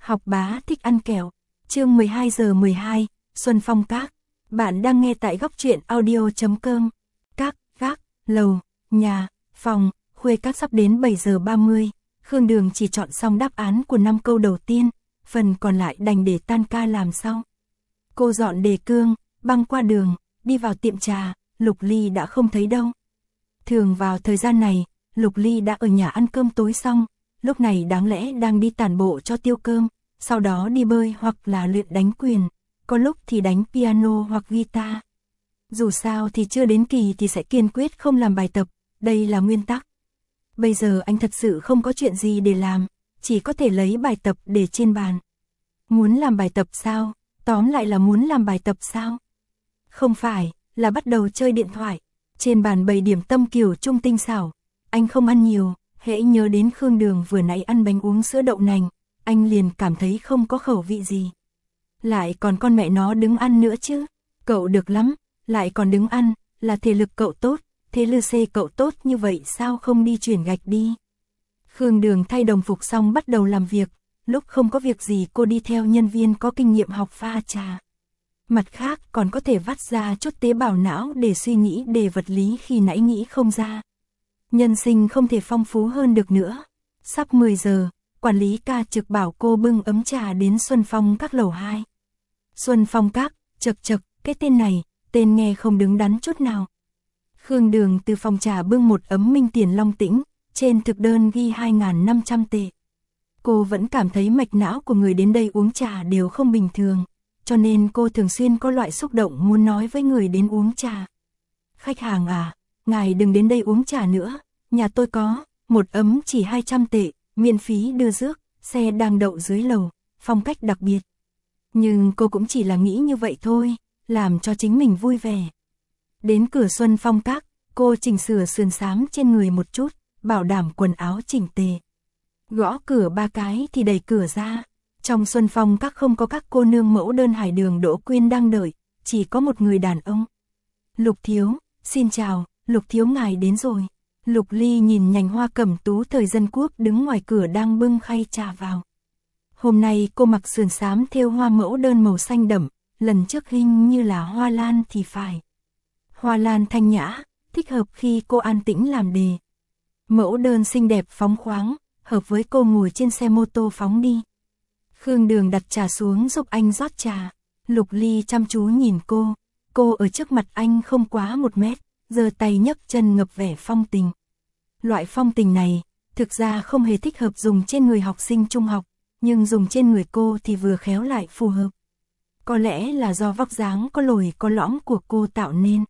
Học bá thích ăn kẹo. Chương 12:12, Xuân Phong Các. Bạn đang nghe tại góc truyện audio.com. Các, gác, lầu, nhà, phòng, khuê các sắp đến 7:30. Khương Đường chỉ chọn xong đáp án của 5 câu đầu tiên, phần còn lại đành để tan ca làm sau. Cô dọn đề cương, băng qua đường, đi vào tiệm trà, Lục Ly đã không thấy đâu. Thường vào thời gian này, Lục Ly đã ở nhà ăn cơm tối xong, lúc này đáng lẽ đang đi tản bộ cho tiêu cơm, sau đó đi bơi hoặc là luyện đánh quyền, có lúc thì đánh piano hoặc guitar. Dù sao thì chưa đến kỳ thì sẽ kiên quyết không làm bài tập, đây là nguyên tắc. Bây giờ anh thật sự không có chuyện gì để làm, chỉ có thể lấy bài tập để trên bàn. Muốn làm bài tập sao? Tóm lại là muốn làm bài tập sao? Không phải, là bắt đầu chơi điện thoại. Trên bàn bày điểm tâm kiểu trung tinh xảo. Anh không ăn nhiều, hễ nhớ đến Khương Đường vừa nãy ăn bánh uống sữa đậu nành, anh liền cảm thấy không có khẩu vị gì. Lại còn con mẹ nó đứng ăn nữa chứ. Cậu được lắm, lại còn đứng ăn, là thể lực cậu tốt, thế lư xê cậu tốt như vậy sao không đi chuyển gạch đi. Khương Đường thay đồng phục xong bắt đầu làm việc, lúc không có việc gì cô đi theo nhân viên có kinh nghiệm học pha trà. Mặt khác còn có thể vắt ra chút tế bào não để suy nghĩ đề vật lý khi nãy nghĩ không ra. Nhân sinh không thể phong phú hơn được nữa. Sắp 10 giờ, quản lý ca trực bảo cô bưng ấm trà đến Xuân Phong Các lầu 2. Xuân Phong Các, chật chật, cái tên này, tên nghe không đứng đắn chút nào. Khương Đường từ phòng trà bưng một ấm Minh Tiền Long Tĩnh, trên thực đơn ghi 2.500 tệ. Cô vẫn cảm thấy mạch não của người đến đây uống trà đều không bình thường, cho nên cô thường xuyên có loại xúc động muốn nói với người đến uống trà. Khách hàng à, ngài đừng đến đây uống trà nữa, nhà tôi có, một ấm chỉ 200 tệ, miễn phí đưa rước, xe đang đậu dưới lầu, phong cách đặc biệt. Nhưng cô cũng chỉ là nghĩ như vậy thôi, làm cho chính mình vui vẻ. Đến cửa Xuân Phong Các, cô chỉnh sửa sườn xám trên người một chút, bảo đảm quần áo chỉnh tề. Gõ cửa 3 cái thì đẩy cửa ra. Trong Xuân Phong Các không có các cô nương mẫu đơn Hải Đường Đỗ Quyên đang đợi, chỉ có một người đàn ông. Lục thiếu, xin chào, Lục thiếu ngài đến rồi. Lục Ly nhìn nhành hoa cẩm tú thời dân quốc đứng ngoài cửa đang bưng khay trà vào. Hôm nay cô mặc sườn xám thêu hoa mẫu đơn màu xanh đậm, lần trước hình như là hoa lan thì phải. Hoa lan thanh nhã, thích hợp khi cô an tĩnh làm đề. Mẫu đơn xinh đẹp phóng khoáng, hợp với cô ngồi trên xe mô tô phóng đi. Khương Đường đặt trà xuống giúp anh rót trà. Lục Ly chăm chú nhìn cô ở trước mặt anh không quá 1 mét, giơ tay nhấc chân ngập vẻ phong tình. Loại phong tình này, thực ra không hề thích hợp dùng trên người học sinh trung học, nhưng dùng trên người cô thì vừa khéo lại phù hợp. Có lẽ là do vóc dáng có lồi có lõm của cô tạo nên.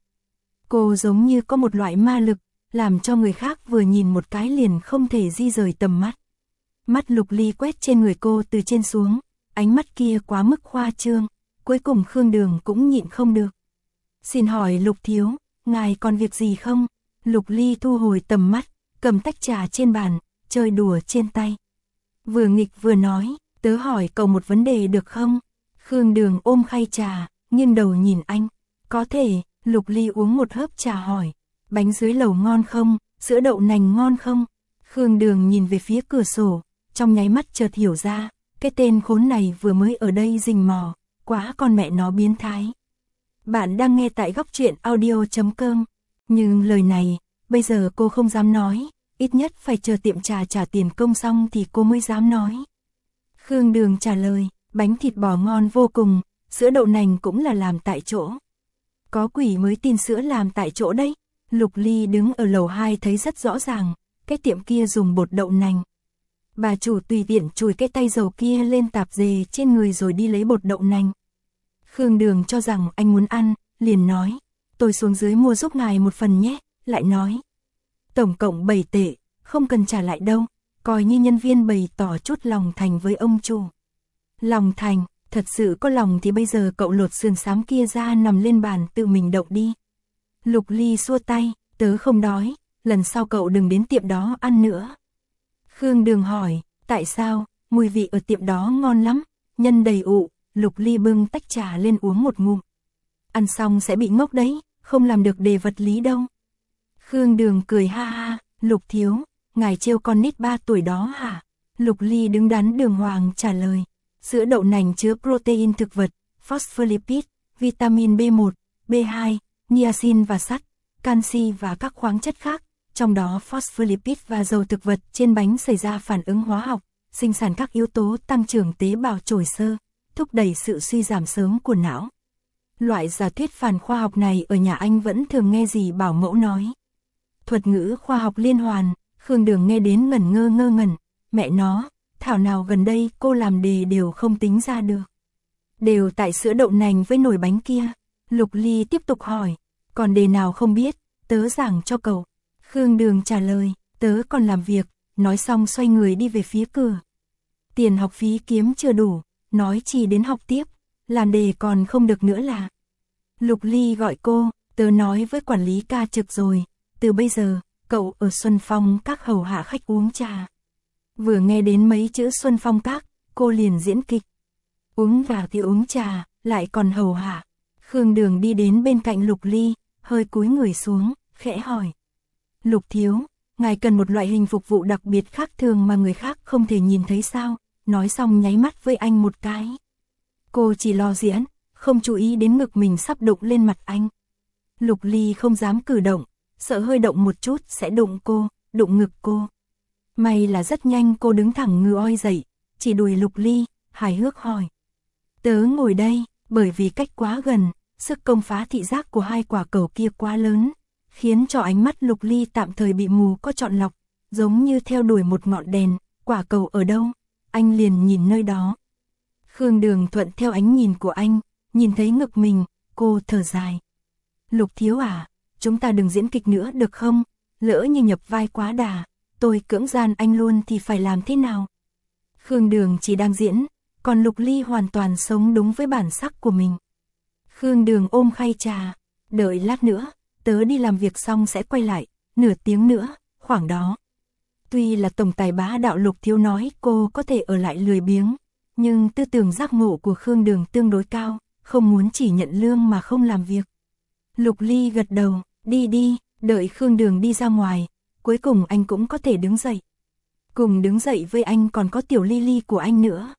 Cô giống như có một loại ma lực, làm cho người khác vừa nhìn một cái liền không thể di rời tầm mắt. Mắt Lục Ly quét trên người cô từ trên xuống, ánh mắt kia quá mức khoa trương, cuối cùng Khương Đường cũng nhịn không được. Xin hỏi Lục thiếu, ngài còn việc gì không? Lục Ly thu hồi tầm mắt, cầm tách trà trên bàn, chơi đùa trên tay. Vừa nghịch vừa nói, tớ hỏi cậu một vấn đề được không? Khương Đường ôm khay trà, nghiêng đầu nhìn anh. Có thể. Lục Ly uống một hớp trà hỏi. Bánh dưới lầu ngon không? Sữa đậu nành ngon không? Khương Đường nhìn về phía cửa sổ, trong nháy mắt chợt hiểu ra, cái tên khốn này vừa mới ở đây rình mò, quá con mẹ nó biến thái. Bạn đang nghe tại góc truyện audio.com. Nhưng lời này, bây giờ cô không dám nói, ít nhất phải chờ tiệm trà trả tiền công xong thì cô mới dám nói. Khương Đường trả lời, bánh thịt bò ngon vô cùng, sữa đậu nành cũng là làm tại chỗ. Có quỷ mới tin sữa làm tại chỗ đấy. Lục Ly đứng ở lầu 2 thấy rất rõ ràng, cái tiệm kia dùng bột đậu nành. Bà chủ tùy tiện chùi cái tay dầu kia lên tạp dề trên người rồi đi lấy bột đậu nành. Khương Đường cho rằng anh muốn ăn, liền nói, tôi xuống dưới mua giúp ngài một phần nhé, lại nói. Tổng cộng 7 tệ, không cần trả lại đâu, coi như nhân viên bày tỏ chút lòng thành với ông chủ. Lòng thành, thật sự có lòng thì bây giờ cậu lột sườn xám kia ra nằm lên bàn tự mình động đi. Lục Ly xua tay, tớ không đói, lần sau cậu đừng đến tiệm đó ăn nữa. Khương Đường hỏi, tại sao? Mùi vị ở tiệm đó ngon lắm, nhân đầy ụ. Lục Ly bưng tách trà lên uống một ngụm. Ăn xong sẽ bị ngốc đấy, không làm được đề vật lý đâu. Khương Đường cười ha ha, Lục thiếu, ngài trêu con nít 3 tuổi đó hả? Lục Ly đứng đắn đường hoàng trả lời, Sữa đậu nành chứa protein thực vật, phospholipid, vitamin B1, B2, niacin và sắt, canxi và các khoáng chất khác, trong đó phospholipid và dầu thực vật trên bánh xảy ra phản ứng hóa học, sinh sản các yếu tố tăng trưởng tế bào trồi xơ, thúc đẩy sự suy giảm sớm của não. Loại giả thuyết phản khoa học này ở nhà anh vẫn thường nghe dì bảo mẫu nói. Thuật ngữ khoa học liên hoàn, Khương Đường nghe đến ngơ ngẩn, mẹ nó, thảo nào gần đây cô làm đề đều không tính ra được. Đều tại sữa đậu nành với nồi bánh kia. Lục Ly tiếp tục hỏi, còn đề nào không biết, tớ giảng cho cậu. Khương Đường trả lời, tớ còn làm việc, nói xong xoay người đi về phía cửa. Tiền học phí kiếm chưa đủ, nói chỉ đến học tiếp, làm đề còn không được nữa là. Lục Ly gọi cô, tớ nói với quản lý ca trực rồi, từ bây giờ, cậu ở Xuân Phong Các hầu hạ khách uống trà. Vừa nghe đến mấy chữ Xuân Phong Các, cô liền diễn kịch. Uống vào thì uống trà, lại còn hầu hạ. Khương Đường đi đến bên cạnh Lục Ly, hơi cúi người xuống, khẽ hỏi. Lục thiếu, ngài cần một loại hình phục vụ đặc biệt khác thường mà người khác không thể nhìn thấy sao? Nói xong nháy mắt với anh một cái. Cô chỉ lo diễn, không chú ý đến ngực mình sắp đụng lên mặt anh. Lục Ly không dám cử động, sợ hơi động một chút sẽ đụng cô, đụng ngực cô. May là rất nhanh cô đứng thẳng ngừ oi dậy, chỉ đùi Lục Ly, hài hước hỏi. Tớ ngồi đây, bởi vì cách quá gần, sức công phá thị giác của hai quả cầu kia quá lớn, khiến cho ánh mắt Lục Ly tạm thời bị mù có chọn lọc, giống như theo đuổi một ngọn đèn, quả cầu ở đâu, anh liền nhìn nơi đó. Khương Đường thuận theo ánh nhìn của anh, nhìn thấy ngực mình, cô thở dài. Lục thiếu à, chúng ta đừng diễn kịch nữa được không? Lỡ như nhập vai quá đà, tôi cưỡng gian anh luôn thì phải làm thế nào? Khương Đường chỉ đang diễn, còn Lục Ly hoàn toàn sống đúng với bản sắc của mình. Khương Đường ôm khay trà, đợi lát nữa, tớ đi làm việc xong sẽ quay lại, nửa tiếng nữa, khoảng đó. Tuy là tổng tài bá đạo Lục thiếu nói cô có thể ở lại lười biếng, nhưng tư tưởng giác ngộ của Khương Đường tương đối cao, không muốn chỉ nhận lương mà không làm việc. Lục Ly gật đầu, đi, đợi Khương Đường đi ra ngoài, cuối cùng anh cũng có thể đứng dậy. Cùng đứng dậy với anh còn có tiểu Lily của anh nữa.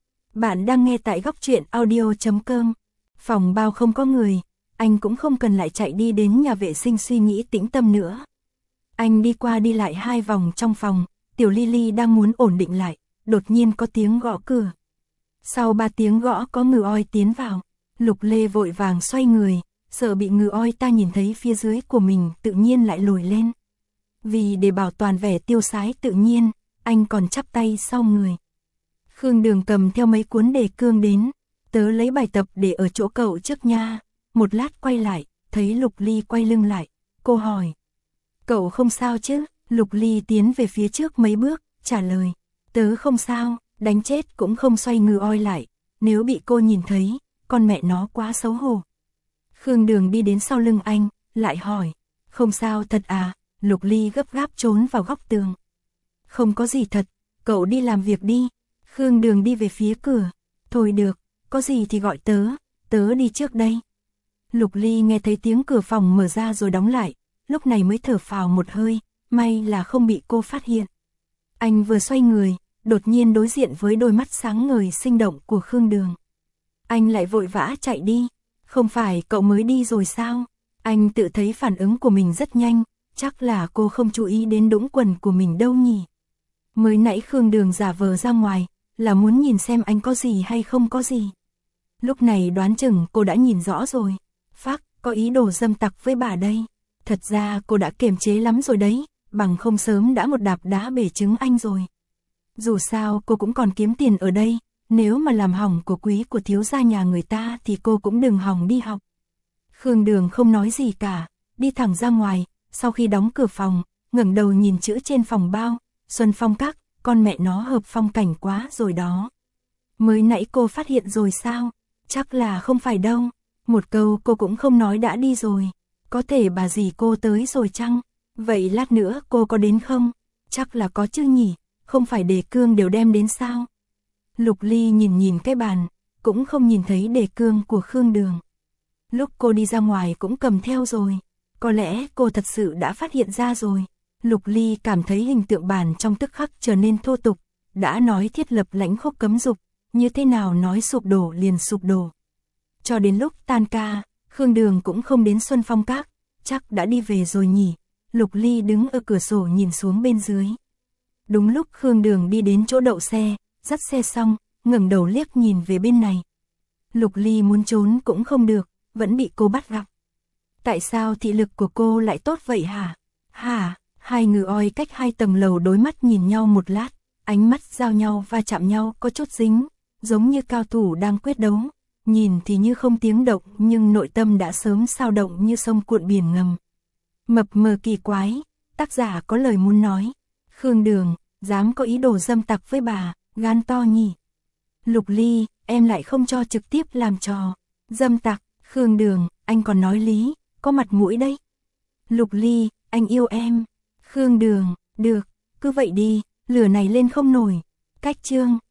Bạn đang nghe tại góc truyện audio.com. Phòng bao không có người, anh cũng không cần lại chạy đi đến nhà vệ sinh suy nghĩ tĩnh tâm nữa. Anh đi qua đi lại 2 vòng trong phòng, tiểu Lily đang muốn ổn định lại, đột nhiên có tiếng gõ cửa. Sau 3 tiếng gõ có ngừ oi tiến vào, Lục Lê vội vàng xoay người, sợ bị ngừ oi ta nhìn thấy phía dưới của mình tự nhiên lại lồi lên. Vì để bảo toàn vẻ tiêu sái tự nhiên, anh còn chắp tay sau người. Khương Đường cầm theo mấy cuốn đề cương đến, tớ lấy bài tập để ở chỗ cậu trước nha. Một lát quay lại, thấy Lục Ly quay lưng lại, cô hỏi. Cậu không sao chứ? Lục Ly tiến về phía trước mấy bước, trả lời. Tớ không sao, đánh chết cũng không xoay ngừ oi lại, nếu bị cô nhìn thấy, con mẹ nó quá xấu hổ. Khương Đường đi đến sau lưng anh, lại hỏi. Không sao thật à? Lục Ly gấp gáp trốn vào góc tường. Không có gì thật, cậu đi làm việc đi. Khương Đường đi về phía cửa. Thôi được, có gì thì gọi tớ đi trước đây. Lục Ly nghe thấy tiếng cửa phòng mở ra rồi đóng lại, lúc này mới thở phào một hơi, may là không bị cô phát hiện. Anh vừa xoay người, đột nhiên đối diện với đôi mắt sáng ngời sinh động của Khương Đường. Anh lại vội vã chạy đi, không phải cậu mới đi rồi sao? Anh tự thấy phản ứng của mình rất nhanh, chắc là cô không chú ý đến đũng quần của mình đâu nhỉ. Mới nãy Khương Đường giả vờ ra ngoài, là muốn nhìn xem anh có gì hay không có gì. Lúc này đoán chừng cô đã nhìn rõ rồi. Phác, có ý đồ dâm tặc với bà đây. Thật ra cô đã kiềm chế lắm rồi đấy, bằng không sớm đã một đạp đá bể trứng anh rồi. Dù sao cô cũng còn kiếm tiền ở đây, nếu mà làm hỏng của quý của thiếu gia nhà người ta thì cô cũng đừng hỏng đi học. Khương Đường không nói gì cả, đi thẳng ra ngoài, sau khi đóng cửa phòng, ngẩng đầu nhìn chữ trên phòng bao, Xuân Phong Các, con mẹ nó hợp phong cảnh quá rồi đó. Mới nãy cô phát hiện rồi sao? Chắc là không phải đâu, một câu cô cũng không nói đã đi rồi. Có thể bà dì cô tới rồi chăng? Vậy lát nữa cô có đến không? Chắc là có chứ nhỉ, không phải đề cương đều đem đến sao? Lục Ly nhìn cái bàn, cũng không nhìn thấy đề cương của Khương Đường. Lúc cô đi ra ngoài cũng cầm theo rồi, có lẽ cô thật sự đã phát hiện ra rồi. Lục Ly cảm thấy hình tượng bàn trong tức khắc trở nên thô tục, đã nói thiết lập lãnh khốc cấm dục, như thế nào nói sụp đổ liền sụp đổ. Cho đến lúc tan ca, Khương Đường cũng không đến Xuân Phong Các, chắc đã đi về rồi nhỉ. Lục Ly đứng ở cửa sổ nhìn xuống bên dưới. Đúng lúc Khương Đường đi đến chỗ đậu xe, dắt xe xong, ngẩng đầu liếc nhìn về bên này. Lục Ly muốn trốn cũng không được, vẫn bị cô bắt gặp. Tại sao thị lực của cô lại tốt vậy hả? Hả? Hai người oi cách 2 tầng lầu đối mắt nhìn nhau một lát, ánh mắt giao nhau va chạm nhau có chút dính, giống như cao thủ đang quyết đấu. Nhìn thì như không tiếng động nhưng nội tâm đã sớm xao động như sông cuộn biển ngầm. Mập mờ kỳ quái, tác giả có lời muốn nói. Khương Đường, dám có ý đồ dâm tặc với bà, gan to nhỉ. Lục Ly, em lại không cho trực tiếp làm trò. Dâm tặc, Khương Đường, anh còn nói lý, có mặt mũi đấy. Lục Ly, anh yêu em. Khương Đường, được, cứ vậy đi, lửa này lên không nổi. Cách chương